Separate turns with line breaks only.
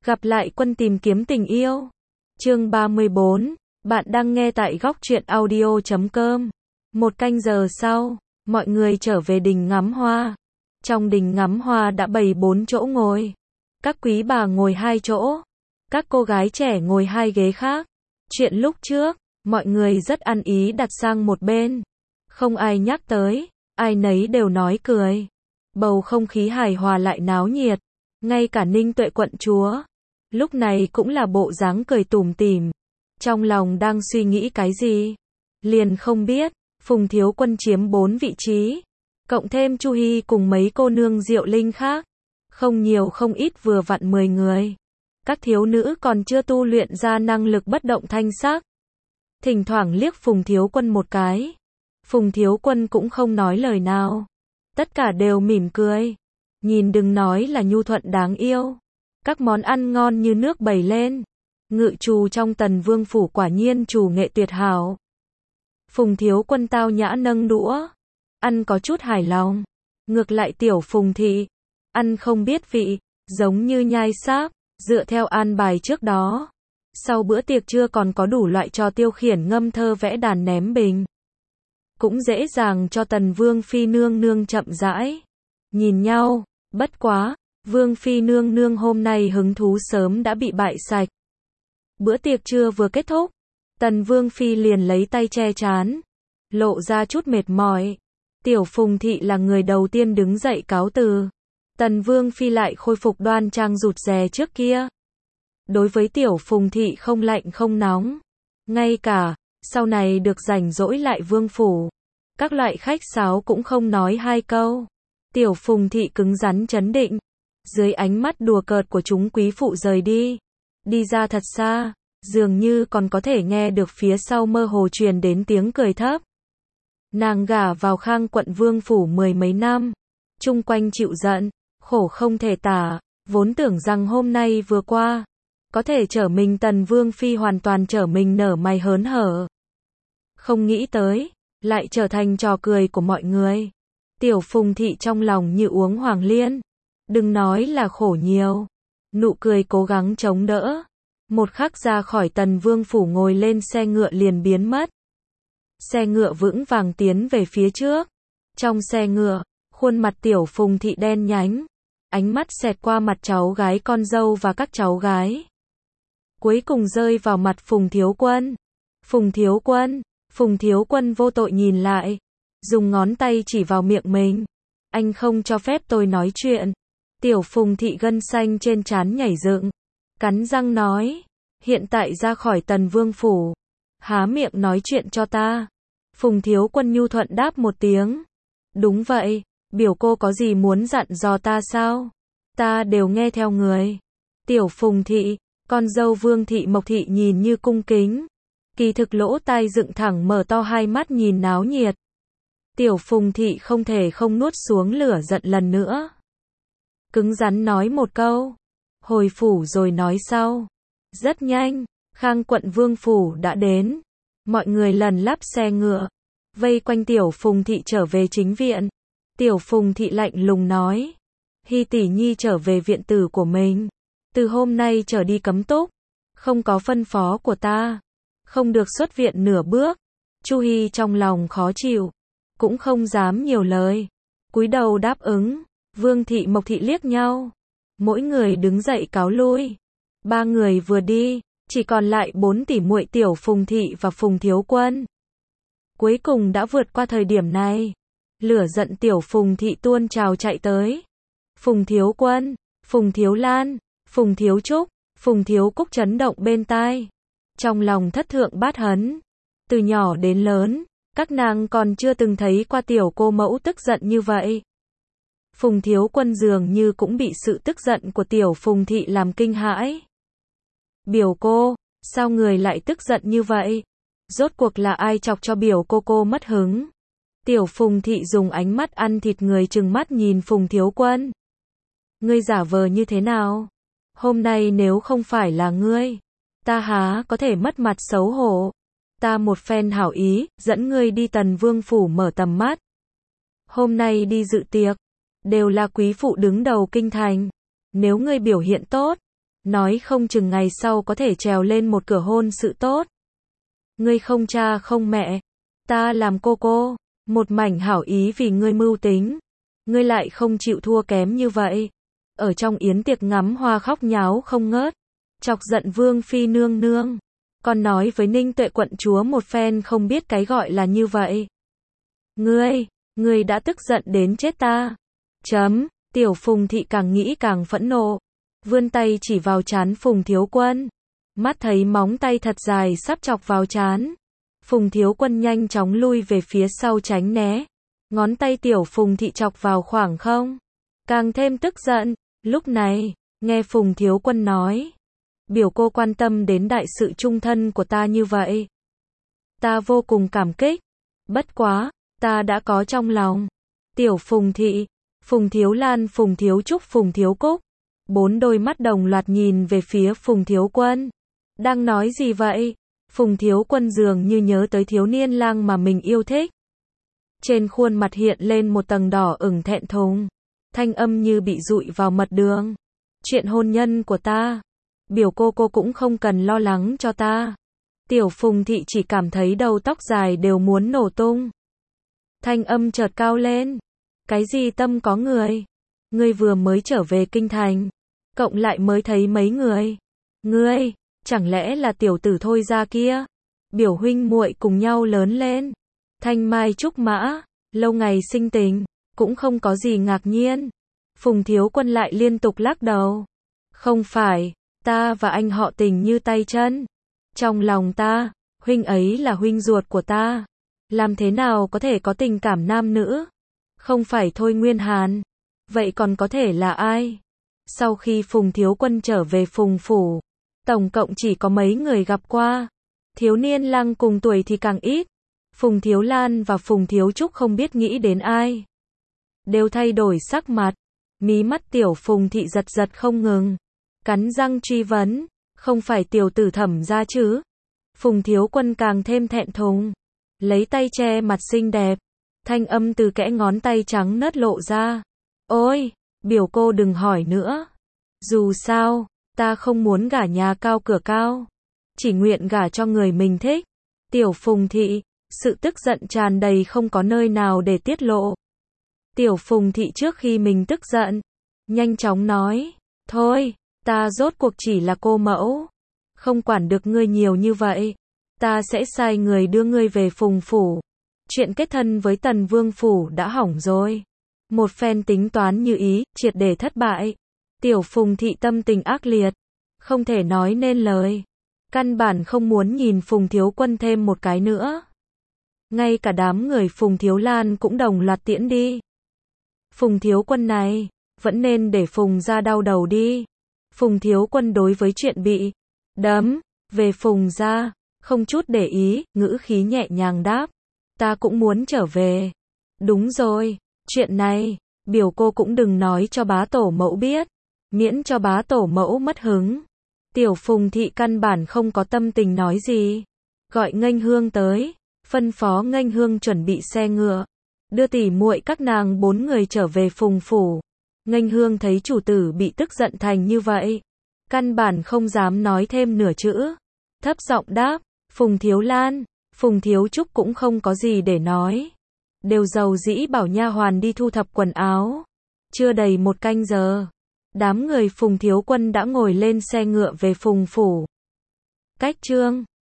Gặp lại quân tìm kiếm tình yêu. Chương 34, bạn đang nghe tại góc truyện audio.com. Một canh giờ sau, mọi người trở về đình ngắm hoa. Trong đình ngắm hoa đã bày 4 chỗ ngồi. Các quý bà ngồi 2 chỗ. Các cô gái trẻ ngồi 2 ghế khác. Chuyện lúc trước, mọi người rất ăn ý đặt sang một bên. Không ai nhắc tới, ai nấy đều nói cười. Bầu không khí hài hòa lại náo nhiệt. Ngay cả Ninh Tuệ quận chúa lúc này cũng là bộ dáng cười tủm tỉm. Trong lòng đang suy nghĩ cái gì? Liền không biết, Phùng Thiếu Quân chiếm 4 vị trí. Cộng thêm Chu Hi cùng mấy cô nương Diệu Linh khác. Không nhiều không ít vừa vặn 10 người. Các thiếu nữ còn chưa tu luyện ra năng lực bất động thanh sắc. Thỉnh thoảng liếc Phùng Thiếu Quân một cái. Phùng Thiếu Quân cũng không nói lời nào. Tất cả đều mỉm cười. Nhìn đừng nói là nhu thuận đáng yêu. Các món ăn ngon như nước bày lên. Ngự trù trong Tần Vương phủ quả nhiên trù nghệ tuyệt hảo. Phùng Thiếu Quân tao nhã nâng đũa. Ăn có chút hài lòng. Ngược lại tiểu Phùng thị. Ăn không biết vị. Giống như nhai sáp. Dựa theo an bài trước đó. Sau bữa tiệc trưa còn có đủ loại trò tiêu khiển ngâm thơ vẽ đàn ném bình. Cũng dễ dàng cho Tần Vương phi nương nương chậm rãi. Nhìn nhau. Bất quá. Vương phi nương nương hôm nay hứng thú sớm đã bị bại sạch. Bữa tiệc trưa vừa kết thúc. Tần Vương phi liền lấy tay che trán. Lộ ra chút mệt mỏi. Tiểu Phùng thị là người đầu tiên đứng dậy cáo từ. Tần Vương phi lại khôi phục đoan trang rụt rè trước kia. Đối với tiểu Phùng thị không lạnh không nóng. Ngay cả, sau này được rảnh rỗi lại vương phủ. Các loại khách sáo cũng không nói 2 câu. Tiểu Phùng thị cứng rắn trấn định. Dưới ánh mắt đùa cợt của chúng quý phụ rời đi. Đi ra thật xa, dường như còn có thể nghe được phía sau mơ hồ truyền đến tiếng cười thấp. Nàng gả vào Khang quận vương phủ 10 mấy năm. Chung quanh chịu giận, khổ không thể tả. Vốn tưởng rằng hôm nay vừa qua, có thể trở mình Tần Vương phi hoàn toàn trở mình nở mày hớn hở. Không nghĩ tới, lại trở thành trò cười của mọi người. Tiểu Phùng thị trong lòng như uống hoàng liên. Đừng nói là khổ nhiều. Nụ cười cố gắng chống đỡ. Một khắc ra khỏi Tần Vương phủ ngồi lên xe ngựa liền biến mất. Xe ngựa vững vàng tiến về phía trước. Trong xe ngựa, khuôn mặt tiểu Phùng thị đen nhánh. Ánh mắt xẹt qua mặt cháu gái con dâu và các cháu gái. Cuối cùng rơi vào mặt Phùng Thiếu Quân. Phùng Thiếu Quân. Phùng Thiếu Quân vô tội nhìn lại. Dùng ngón tay chỉ vào miệng mình. Anh không cho phép tôi nói chuyện. Tiểu Phùng thị gân xanh trên trán nhảy dựng. Cắn răng nói. Hiện tại ra khỏi Tần Vương phủ. Há miệng nói chuyện cho ta. Phùng Thiếu Quân nhu thuận đáp một tiếng. Đúng vậy. Biểu cô có gì muốn dặn dò ta sao? Ta đều nghe theo người. Tiểu Phùng thị, con dâu Vương thị Mộc thị nhìn như cung kính. Kỳ thực lỗ tai dựng thẳng mở to hai mắt nhìn náo nhiệt. Tiểu Phùng thị không thể không nuốt xuống lửa giận lần nữa. Cứng rắn nói một câu. Hồi phủ rồi nói sau. Rất nhanh, Khang quận vương phủ đã đến. Mọi người lần lắp xe ngựa. Vây quanh tiểu Phùng thị trở về chính viện. Tiểu Phùng thị lạnh lùng nói. Hi tỷ nhi trở về viện tử của mình. Từ hôm nay trở đi cấm túc. Không có phân phó của ta. Không được xuất viện nửa bước. Chu Hi trong lòng khó chịu. Cũng không dám nhiều lời. Cúi đầu đáp ứng. Vương thị Mộc thị liếc nhau. Mỗi người đứng dậy cáo lui. 3 người vừa đi. Chỉ còn lại 4 tỷ muội tiểu Phùng thị và Phùng Thiếu Quân. Cuối cùng đã vượt qua thời điểm này. Lửa giận tiểu Phùng thị tuôn trào chạy tới. Phùng Thiếu Quân, Phùng Thiếu Lan, Phùng Thiếu Trúc, Phùng Thiếu Cúc chấn động bên tai. Trong lòng thất thượng bát hấn. Từ nhỏ đến lớn, các nàng còn chưa từng thấy qua tiểu cô mẫu tức giận như vậy. Phùng Thiếu Quân dường như cũng bị sự tức giận của tiểu Phùng thị làm kinh hãi. Biểu cô, sao người lại tức giận như vậy? Rốt cuộc là ai chọc cho biểu cô mất hứng? Tiểu Phùng thị dùng ánh mắt ăn thịt người trừng mắt nhìn Phùng Thiếu Quân. Ngươi giả vờ như thế nào? Hôm nay nếu không phải là ngươi, ta há có thể mất mặt xấu hổ. Ta một phen hảo ý, dẫn ngươi đi Tần Vương phủ mở tầm mắt. Hôm nay đi dự tiệc, đều là quý phụ đứng đầu kinh thành. Nếu ngươi biểu hiện tốt, nói không chừng ngày sau có thể trèo lên một cửa hôn sự tốt. Ngươi không cha không mẹ, ta làm cô, một mảnh hảo ý vì ngươi mưu tính. Ngươi lại không chịu thua kém như vậy. Ở trong yến tiệc ngắm hoa khóc nháo không ngớt, chọc giận Vương Phi nương nương. Còn nói với Ninh Tuệ quận chúa một phen không biết cái gọi là như vậy. Ngươi đã tức giận đến chết ta. Tiểu Phùng Thị càng nghĩ càng phẫn nộ, vươn tay chỉ vào trán Phùng Thiếu Quân. Mắt thấy móng tay thật dài sắp chọc vào trán. Phùng Thiếu Quân nhanh chóng lui về phía sau tránh né. Ngón tay Tiểu Phùng Thị chọc vào khoảng không, càng thêm tức giận. Lúc này, nghe Phùng Thiếu Quân nói, biểu cô quan tâm đến đại sự chung thân của ta như vậy, ta vô cùng cảm kích. Bất quá, ta đã có trong lòng. Tiểu Phùng Thị, Phùng Thiếu Lan, Phùng Thiếu Trúc, Phùng Thiếu Cúc, bốn đôi mắt đồng loạt nhìn về phía Phùng Thiếu Quân. Đang nói gì vậy? Phùng Thiếu Quân dường như nhớ tới thiếu niên lang mà mình yêu thích. Trên khuôn mặt hiện lên một tầng đỏ ửng thẹn thùng, thanh âm như bị dụi vào mật đường. Chuyện hôn nhân của ta, biểu cô cũng không cần lo lắng cho ta. Tiểu Phùng Thị chỉ cảm thấy đầu tóc dài đều muốn nổ tung. Thanh âm chợt cao lên. Cái gì tâm có người? Ngươi vừa mới trở về kinh thành, cộng lại mới thấy mấy người. Ngươi, chẳng lẽ là tiểu tử Thôi ra kia? Biểu huynh muội cùng nhau lớn lên, thanh mai trúc mã, lâu ngày sinh tình, cũng không có gì ngạc nhiên. Phùng Thiếu Quân lại liên tục lắc đầu. Không phải, ta và anh họ tình như tay chân. Trong lòng ta, huynh ấy là huynh ruột của ta. Làm thế nào có thể có tình cảm nam nữ? Không phải Thôi Nguyên Hàn. Vậy còn có thể là ai? Sau khi Phùng Thiếu Quân trở về Phùng phủ, tổng cộng chỉ có mấy người gặp qua. Thiếu niên lang cùng tuổi thì càng ít. Phùng Thiếu Lan và Phùng Thiếu Trúc không biết nghĩ đến ai, đều thay đổi sắc mặt. Mí mắt Tiểu Phùng Thị giật giật không ngừng, cắn răng truy vấn, không phải tiểu tử Thẩm gia chứ? Phùng Thiếu Quân càng thêm thẹn thùng, lấy tay che mặt xinh đẹp, thanh âm từ kẽ ngón tay trắng nớt lộ ra. Ôi, biểu cô đừng hỏi nữa. Dù sao, ta không muốn gả nhà cao cửa cao, chỉ nguyện gả cho người mình thích. Tiểu Phùng Thị, sự tức giận tràn đầy không có nơi nào để tiết lộ. Tiểu Phùng Thị trước khi mình tức giận, nhanh chóng nói, thôi, ta rốt cuộc chỉ là cô mẫu, không quản được ngươi nhiều như vậy. Ta sẽ sai người đưa ngươi về Phùng phủ. Chuyện kết thân với Tần Vương phủ đã hỏng rồi. Một phen tính toán như ý, triệt để thất bại. Tiểu Phùng Thị tâm tình ác liệt, không thể nói nên lời. Căn bản không muốn nhìn Phùng Thiếu Quân thêm một cái nữa. Ngay cả đám người Phùng Thiếu Lan cũng đồng loạt tiễn đi. Phùng Thiếu Quân này, vẫn nên để Phùng gia đau đầu đi. Phùng Thiếu Quân đối với chuyện bị đấm về Phùng gia, không chút để ý, ngữ khí nhẹ nhàng đáp. Ta cũng muốn trở về. Đúng rồi, chuyện này, biểu cô cũng đừng nói cho bá tổ mẫu biết, miễn cho bá tổ mẫu mất hứng. Tiểu Phùng Thị căn bản không có tâm tình nói gì. Gọi Nghênh Hương tới, phân phó Nghênh Hương chuẩn bị xe ngựa, đưa tỉ muội các nàng 4 người trở về Phùng phủ. Nghênh Hương thấy chủ tử bị tức giận thành như vậy, căn bản không dám nói thêm nửa chữ, thấp giọng đáp. Phùng Thiếu Lan, Phùng Thiếu Trúc cũng không có gì để nói, đều dầu dĩ bảo nha hoàn đi thu thập quần áo. Chưa đầy một canh giờ, đám người Phùng Thiếu Quân đã ngồi lên xe ngựa về Phùng phủ. Cách chương